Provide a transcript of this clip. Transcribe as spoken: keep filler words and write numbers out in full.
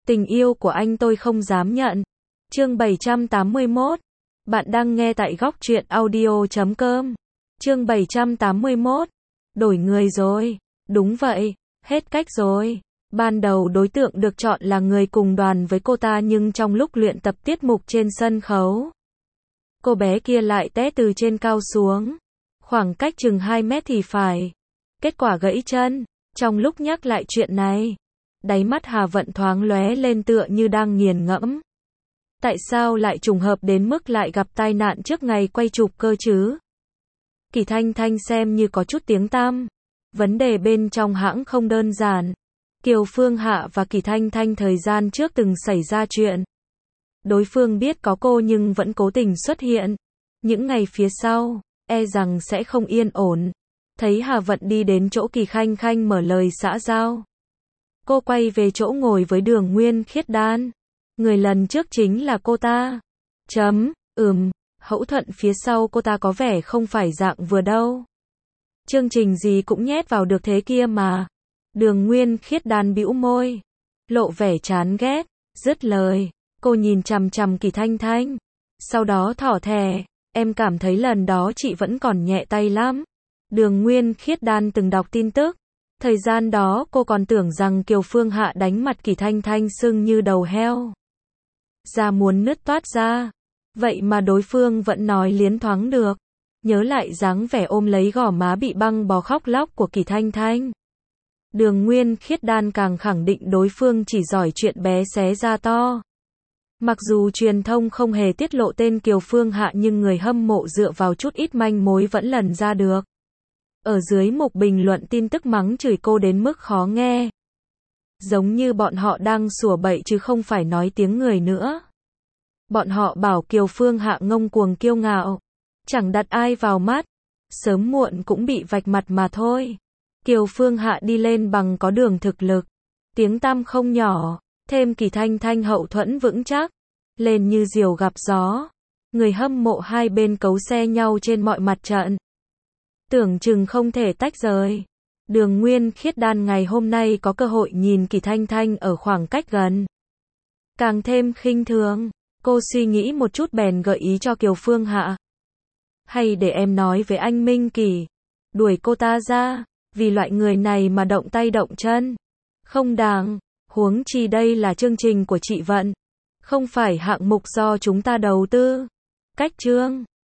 Tình yêu của anh tôi không dám nhận. Chương bảy trăm tám mươi mốt. Bạn đang nghe tại góc truyện audio chấm com. Chương bảy trăm tám mươi mốt. Đổi người rồi. Đúng vậy, hết cách rồi. Ban đầu đối tượng được chọn là người cùng đoàn với cô ta, nhưng trong lúc luyện tập tiết mục trên sân khấu, cô bé kia lại té từ trên cao xuống. Khoảng cách chừng hai mét thì phải. Kết quả gãy chân. Trong lúc nhắc lại chuyện này, đáy mắt Hà Vận thoáng lóe lên tựa như đang nghiền ngẫm. Tại sao lại trùng hợp đến mức lại gặp tai nạn trước ngày quay chụp cơ chứ? Kỳ Thanh Thanh xem như có chút tiếng tăm. Vấn đề bên trong hãng không đơn giản. Kiều Phương Hạ và Kỳ Thanh Thanh thời gian trước từng xảy ra chuyện. Đối phương biết có cô nhưng vẫn cố tình xuất hiện. Những ngày phía sau, e rằng sẽ không yên ổn. Thấy Hà Vận đi đến chỗ Kỳ Khanh Khanh mở lời xã giao, cô quay về chỗ ngồi với Đường Nguyên Khiết Đan. Người lần trước chính là cô ta. Chấm, ừm, Hậu Thuận phía sau cô ta có vẻ không phải dạng vừa đâu. Chương trình gì cũng nhét vào được thế kia mà. Đường Nguyên Khiết Đan bĩu môi, lộ vẻ chán ghét. Dứt lời, cô nhìn chằm chằm Kỳ Thanh Thanh. Sau đó thỏ thẻ, em cảm thấy lần đó chị vẫn còn nhẹ tay lắm. Đường Nguyên Khiết Đan từng đọc tin tức. Thời gian đó cô còn tưởng rằng Kiều Phương Hạ đánh mặt Kỳ Thanh Thanh sưng như đầu heo, da muốn nứt toát ra. Vậy mà đối phương vẫn nói liến thoáng được. Nhớ lại dáng vẻ ôm lấy gò má bị băng bó khóc lóc của Kỳ Thanh Thanh, Đường Nguyên Khiết Đan càng khẳng định đối phương chỉ giỏi chuyện bé xé ra to. Mặc dù truyền thông không hề tiết lộ tên Kiều Phương Hạ, nhưng người hâm mộ dựa vào chút ít manh mối vẫn lần ra được. Ở dưới mục bình luận tin tức mắng chửi cô đến mức khó nghe. Giống như bọn họ đang sủa bậy chứ không phải nói tiếng người nữa. Bọn họ bảo Kiều Phương Hạ ngông cuồng kiêu ngạo, chẳng đặt ai vào mắt, sớm muộn cũng bị vạch mặt mà thôi. Kiều Phương Hạ đi lên bằng có đường thực lực, tiếng tăm không nhỏ, thêm Kỳ Thanh Thanh hậu thuẫn vững chắc, lên như diều gặp gió. Người hâm mộ hai bên cấu xe nhau trên mọi mặt trận, tưởng chừng không thể tách rời. Đường Nguyên Khiết Đan ngày hôm nay có cơ hội nhìn Kỳ Thanh Thanh ở khoảng cách gần, càng thêm khinh thường. Cô suy nghĩ một chút bèn gợi ý cho Kiều Phương Hạ. Hay để em nói với anh Minh Kỳ, đuổi cô ta ra, vì loại người này mà động tay động chân không đáng. Huống chi đây là chương trình của chị Vận, không phải hạng mục do chúng ta đầu tư. Cách chương